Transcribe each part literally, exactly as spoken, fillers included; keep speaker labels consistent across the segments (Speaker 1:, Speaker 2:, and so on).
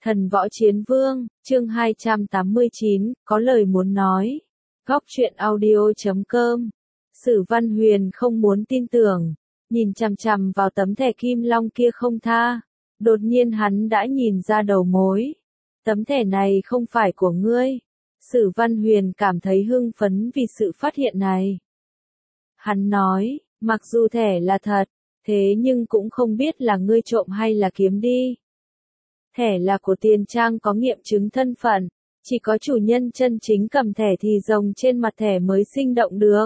Speaker 1: Thần võ chiến vương, chương hai trăm tám mươi chín, có lời muốn nói. Góc truyện audio chấm com. Sử Văn Huyền không muốn tin tưởng, nhìn chằm chằm vào tấm thẻ kim long kia không tha. Đột nhiên hắn đã nhìn ra đầu mối. Tấm thẻ này không phải của ngươi. Sử Văn Huyền cảm thấy hưng phấn vì sự phát hiện này. Hắn nói, mặc dù thẻ là thật, thế nhưng cũng không biết là ngươi trộm hay là kiếm đi. Thẻ là của Tiền Trang có nghiệm chứng thân phận, chỉ có chủ nhân chân chính cầm thẻ thì rồng trên mặt thẻ mới sinh động được.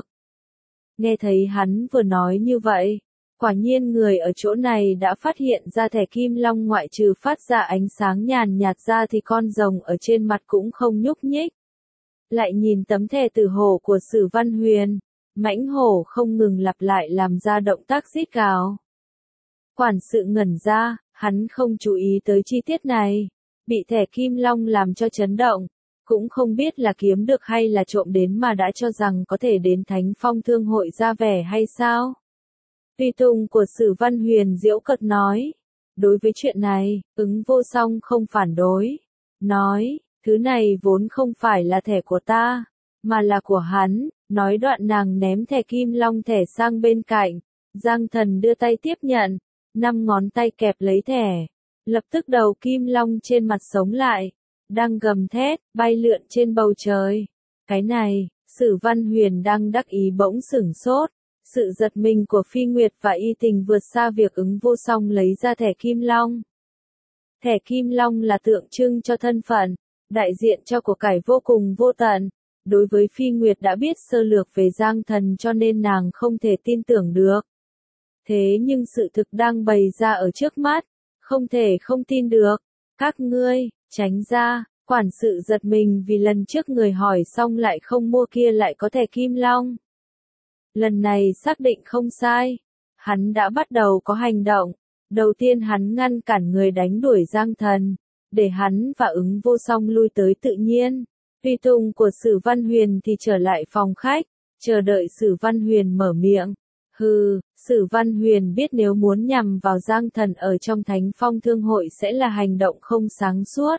Speaker 1: Nghe thấy hắn vừa nói như vậy, quả nhiên người ở chỗ này đã phát hiện ra thẻ kim long ngoại trừ phát ra ánh sáng nhàn nhạt ra thì con rồng ở trên mặt cũng không nhúc nhích. Lại nhìn tấm thẻ tử hổ của Sử Văn Huyền, mãnh hổ không ngừng lặp lại làm ra động tác rít gào. Quản sự ngẩn ra, hắn không chú ý tới chi tiết này, bị thẻ kim long làm cho chấn động, cũng không biết là kiếm được hay là trộm đến mà đã cho rằng có thể đến Thánh Phong Thương hội ra vẻ hay sao. Tùy tùng của Sử Văn Huyền giễu cợt nói, đối với chuyện này, Ứng Vô Song không phản đối, nói, thứ này vốn không phải là thẻ của ta, mà là của hắn, nói đoạn nàng ném thẻ kim long thẻ sang bên cạnh, Giang Thần đưa tay tiếp nhận, năm ngón tay kẹp lấy thẻ, lập tức đầu kim long trên mặt sống lại, đang gầm thét, bay lượn trên bầu trời. Cái này, Sử Văn Huyền đang đắc ý bỗng sửng sốt, sự giật mình của Phi Nguyệt và Y Tình vượt xa việc Ứng Vô Song lấy ra thẻ kim long. Thẻ kim long là tượng trưng cho thân phận, đại diện cho của cải vô cùng vô tận. Đối với Phi Nguyệt đã biết sơ lược về Giang Thần cho nên nàng không thể tin tưởng được. Thế nhưng sự thực đang bày ra ở trước mắt, không thể không tin được. Các ngươi, tránh ra, quản sự giật mình vì lần trước người hỏi xong lại không mua kia lại có thẻ kim long. Lần này xác định không sai, hắn đã bắt đầu có hành động. Đầu tiên hắn ngăn cản người đánh đuổi Giang Thần, để hắn và Ứng Vô Song lui tới tự nhiên. Tùy tùng của Sử Văn Huyền thì trở lại phòng khách, chờ đợi Sử Văn Huyền mở miệng. Hừ, Sử Văn Huyền biết nếu muốn nhằm vào Giang Thần ở trong Thánh Phong Thương hội sẽ là hành động không sáng suốt.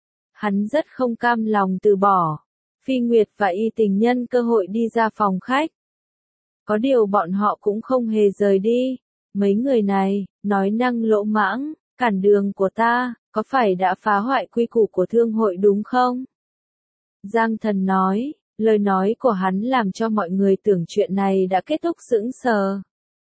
Speaker 1: Hắn rất không cam lòng từ bỏ. Phi Nguyệt và Y Tình nhân cơ hội đi ra phòng khách. Có điều bọn họ cũng không hề rời đi. Mấy người này, nói năng lỗ mãng, cản đường của ta, có phải đã phá hoại quy củ của thương hội đúng không? Giang Thần nói, lời nói của hắn làm cho mọi người tưởng chuyện này đã kết thúc sững sờ.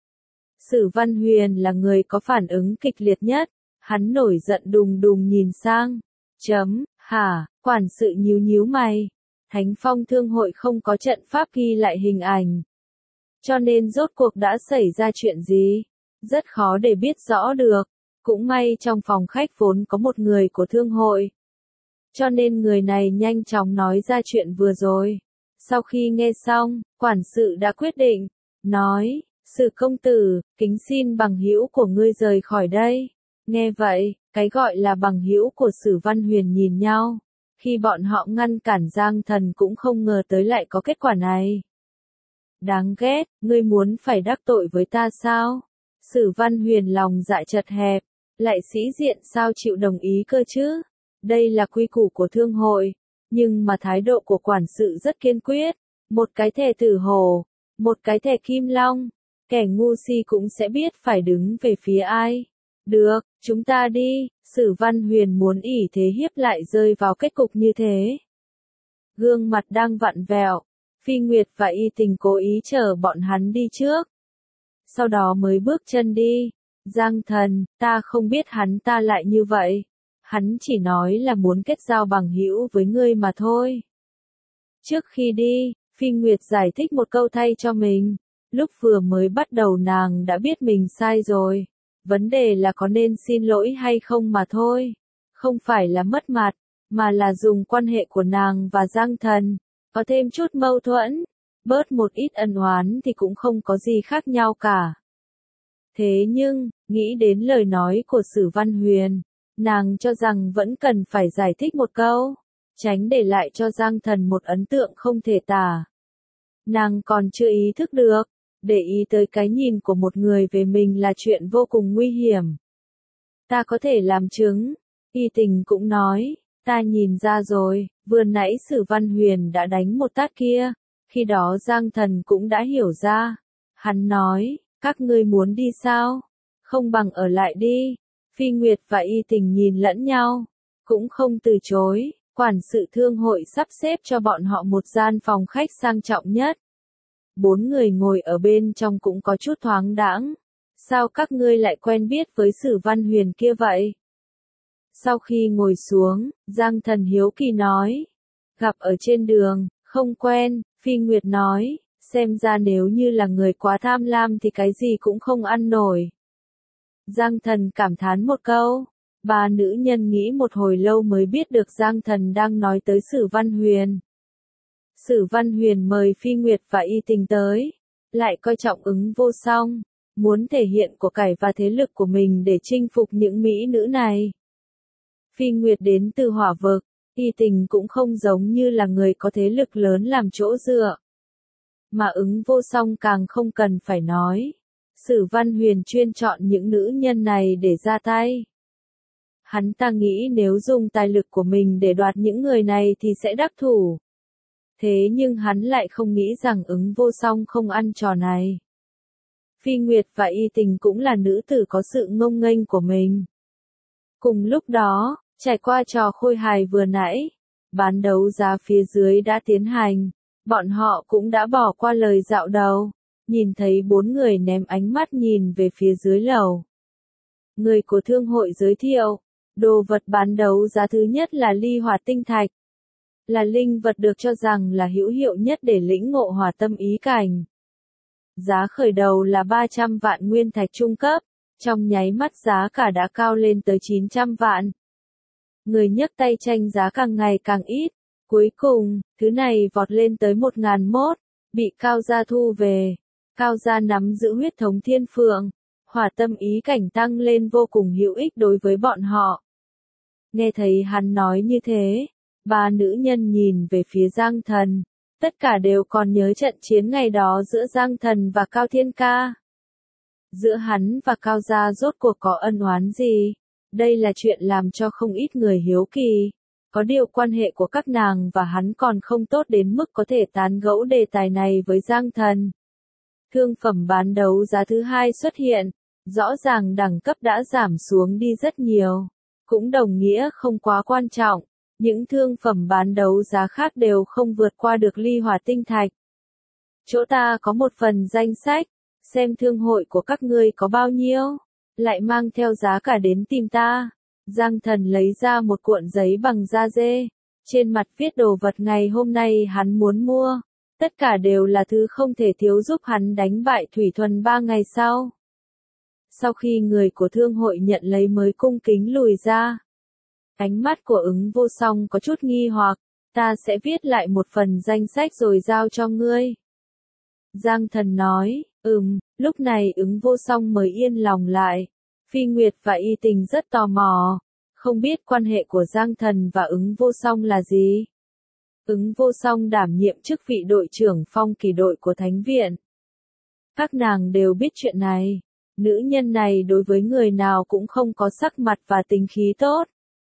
Speaker 1: Sử Văn Huyền là người có phản ứng kịch liệt nhất, hắn nổi giận đùng đùng nhìn sang. Chấm, hả, quản sự nhíu nhíu mày. Thánh Phong Thương hội không có trận pháp ghi lại hình ảnh. Cho nên rốt cuộc đã xảy ra chuyện gì? Rất khó để biết rõ được. Cũng may trong phòng khách vốn có một người của thương hội. Cho nên người này nhanh chóng nói ra chuyện vừa rồi. Sau khi nghe xong, quản sự đã quyết định, nói, Sử công tử, kính xin bằng hữu của ngươi rời khỏi đây. Nghe vậy, cái gọi là bằng hữu của Sử Văn Huyền nhìn nhau. Khi bọn họ ngăn cản Giang Thần cũng không ngờ tới lại có kết quả này. Đáng ghét, ngươi muốn phải đắc tội với ta sao? Sử Văn Huyền lòng dạ chật hẹp, lại sĩ diện sao chịu đồng ý cơ chứ? Đây là quy củ của thương hội, nhưng mà thái độ của quản sự rất kiên quyết. Một cái thẻ tử hổ, một cái thẻ kim long, kẻ ngu si cũng sẽ biết phải đứng về phía ai. Được, chúng ta đi. Sử Văn Huyền muốn ỷ thế hiếp lại rơi vào kết cục như thế. Gương mặt đang vặn vẹo, Phi Nguyệt và Y Tình cố ý chờ bọn hắn đi trước. Sau đó mới bước chân đi. Giang Thần, ta không biết hắn ta lại như vậy. Hắn chỉ nói là muốn kết giao bằng hữu với ngươi mà thôi. Trước khi đi, Phi Nguyệt giải thích một câu thay cho mình. Lúc vừa mới bắt đầu nàng đã biết mình sai rồi. Vấn đề là có nên xin lỗi hay không mà thôi. Không phải là mất mặt, mà là dùng quan hệ của nàng và Giang Thần. Có thêm chút mâu thuẫn, bớt một ít ân oán thì cũng không có gì khác nhau cả. Thế nhưng, nghĩ đến lời nói của Sử Văn Huyền, nàng cho rằng vẫn cần phải giải thích một câu, tránh để lại cho Giang Thần một ấn tượng không thể tả. Nàng còn chưa ý thức được, để ý tới cái nhìn của một người về mình là chuyện vô cùng nguy hiểm. Ta có thể làm chứng, Y Tình cũng nói, ta nhìn ra rồi, vừa nãy Sử Văn Huyền đã đánh một tát kia, khi đó Giang Thần cũng đã hiểu ra. Hắn nói, các ngươi muốn đi sao? Không bằng ở lại đi. Phi Nguyệt và Y Tình nhìn lẫn nhau, cũng không từ chối, quản sự thương hội sắp xếp cho bọn họ một gian phòng khách sang trọng nhất. Bốn người ngồi ở bên trong cũng có chút thoáng đãng. Sao các ngươi lại quen biết với Sử Văn Huyền kia vậy? Sau khi ngồi xuống, Giang Thần hiếu kỳ nói. Gặp ở trên đường, không quen, Phi Nguyệt nói, xem ra nếu như là người quá tham lam thì cái gì cũng không ăn nổi. Giang Thần cảm thán một câu. Ba nữ nhân nghĩ một hồi lâu mới biết được Giang Thần đang nói tới Sử Văn Huyền. Sử Văn Huyền mời Phi Nguyệt và Y Tình tới, lại coi trọng Ứng Vô Song, muốn thể hiện của cải và thế lực của mình để chinh phục những mỹ nữ này. Phi Nguyệt đến từ Hỏa Vực, Y Tình cũng không giống như là người có thế lực lớn làm chỗ dựa. Mà Ứng Vô Song càng không cần phải nói. Sử Văn Huyền chuyên chọn những nữ nhân này để ra tay. Hắn ta nghĩ nếu dùng tài lực của mình để đoạt những người này thì sẽ đắc thủ. Thế nhưng hắn lại không nghĩ rằng Ứng Vô Song không ăn trò này. Phi Nguyệt và Y Tình cũng là nữ tử có sự ngông nghênh của mình. Cùng lúc đó, trải qua trò khôi hài vừa nãy, bán đấu giá phía dưới đã tiến hành, bọn họ cũng đã bỏ qua lời dạo đầu, nhìn thấy bốn người ném ánh mắt nhìn về phía dưới lầu. Người của thương hội giới thiệu, đồ vật bán đấu giá thứ nhất là ly hỏa tinh thạch. Là linh vật được cho rằng là hữu hiệu nhất để lĩnh ngộ hỏa tâm ý cảnh. Giá khởi đầu là ba trăm vạn nguyên thạch trung cấp, trong nháy mắt giá cả đã cao lên tới chín trăm vạn. Người nhấc tay tranh giá càng ngày càng ít, cuối cùng, thứ này vọt lên tới một nghìn mốt, bị Cao Gia thu về. Cao Gia nắm giữ huyết thống thiên phượng, hỏa tâm ý cảnh tăng lên vô cùng hữu ích đối với bọn họ. Nghe thấy hắn nói như thế, ba nữ nhân nhìn về phía Giang Thần, tất cả đều còn nhớ trận chiến ngày đó giữa Giang Thần và Cao Thiên Ca. Giữa hắn và Cao Gia rốt cuộc có ân oán gì? Đây là chuyện làm cho không ít người hiếu kỳ. Có điều quan hệ của các nàng và hắn còn không tốt đến mức có thể tán gẫu đề tài này với Giang Thần. Thương phẩm bán đấu giá thứ hai xuất hiện, rõ ràng đẳng cấp đã giảm xuống đi rất nhiều, cũng đồng nghĩa không quá quan trọng. Những thương phẩm bán đấu giá khác đều không vượt qua được ly hỏa tinh thạch. Chỗ ta có một phần danh sách, xem thương hội của các ngươi có bao nhiêu, lại mang theo giá cả đến tìm ta. Giang Thần lấy ra một cuộn giấy bằng da dê, trên mặt viết đồ vật ngày hôm nay hắn muốn mua. Tất cả đều là thứ không thể thiếu giúp hắn đánh bại Thủy Thuần ba ngày sau. Sau khi người của thương hội nhận lấy mới cung kính lùi ra. Ánh mắt của Ứng Vô Song có chút nghi hoặc, ta sẽ viết lại một phần danh sách rồi giao cho ngươi. Giang Thần nói, ừm, lúc này Ứng Vô Song mới yên lòng lại. Phi Nguyệt và Y Tình rất tò mò, không biết quan hệ của Giang Thần và Ứng Vô Song là gì. Ứng Vô Song đảm nhiệm chức vị đội trưởng phong kỳ đội của Thánh Viện. Các nàng đều biết chuyện này, nữ nhân này đối với người nào cũng không có sắc mặt và tính khí tốt.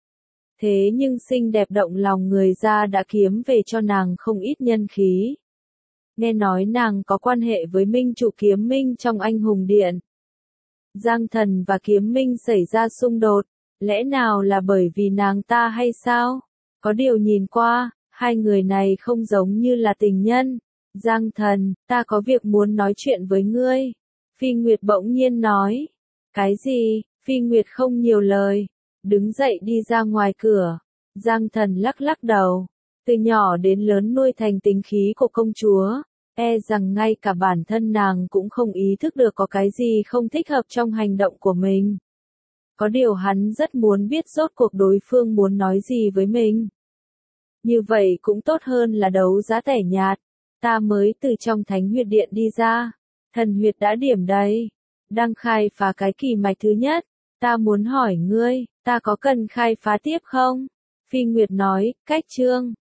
Speaker 1: Thế nhưng xinh đẹp động lòng người ra đã kiếm về cho nàng không ít nhân khí. Nghe nói nàng có quan hệ với Minh Chủ Kiếm Minh trong Anh Hùng Điện. Giang Thần và Kiếm Minh xảy ra xung đột, lẽ nào là bởi vì nàng ta hay sao? Có điều nhìn qua, hai người này không giống như là tình nhân. Giang Thần, ta có việc muốn nói chuyện với ngươi. Phi Nguyệt bỗng nhiên nói. Cái gì? Phi Nguyệt không nhiều lời, đứng dậy đi ra ngoài cửa. Giang Thần lắc lắc đầu. Từ nhỏ đến lớn nuôi thành tính khí của công chúa, e rằng ngay cả bản thân nàng cũng không ý thức được có cái gì không thích hợp trong hành động của mình. Có điều hắn rất muốn biết rốt cuộc đối phương muốn nói gì với mình. Như vậy cũng tốt hơn là đấu giá tẻ nhạt. Ta mới từ trong Thánh Huyệt Điện đi ra, thần huyệt đã điểm đầy, đang khai phá cái kỳ mạch thứ nhất. Ta muốn hỏi ngươi, ta có cần khai phá tiếp không? Phi Nguyệt nói, cách chương.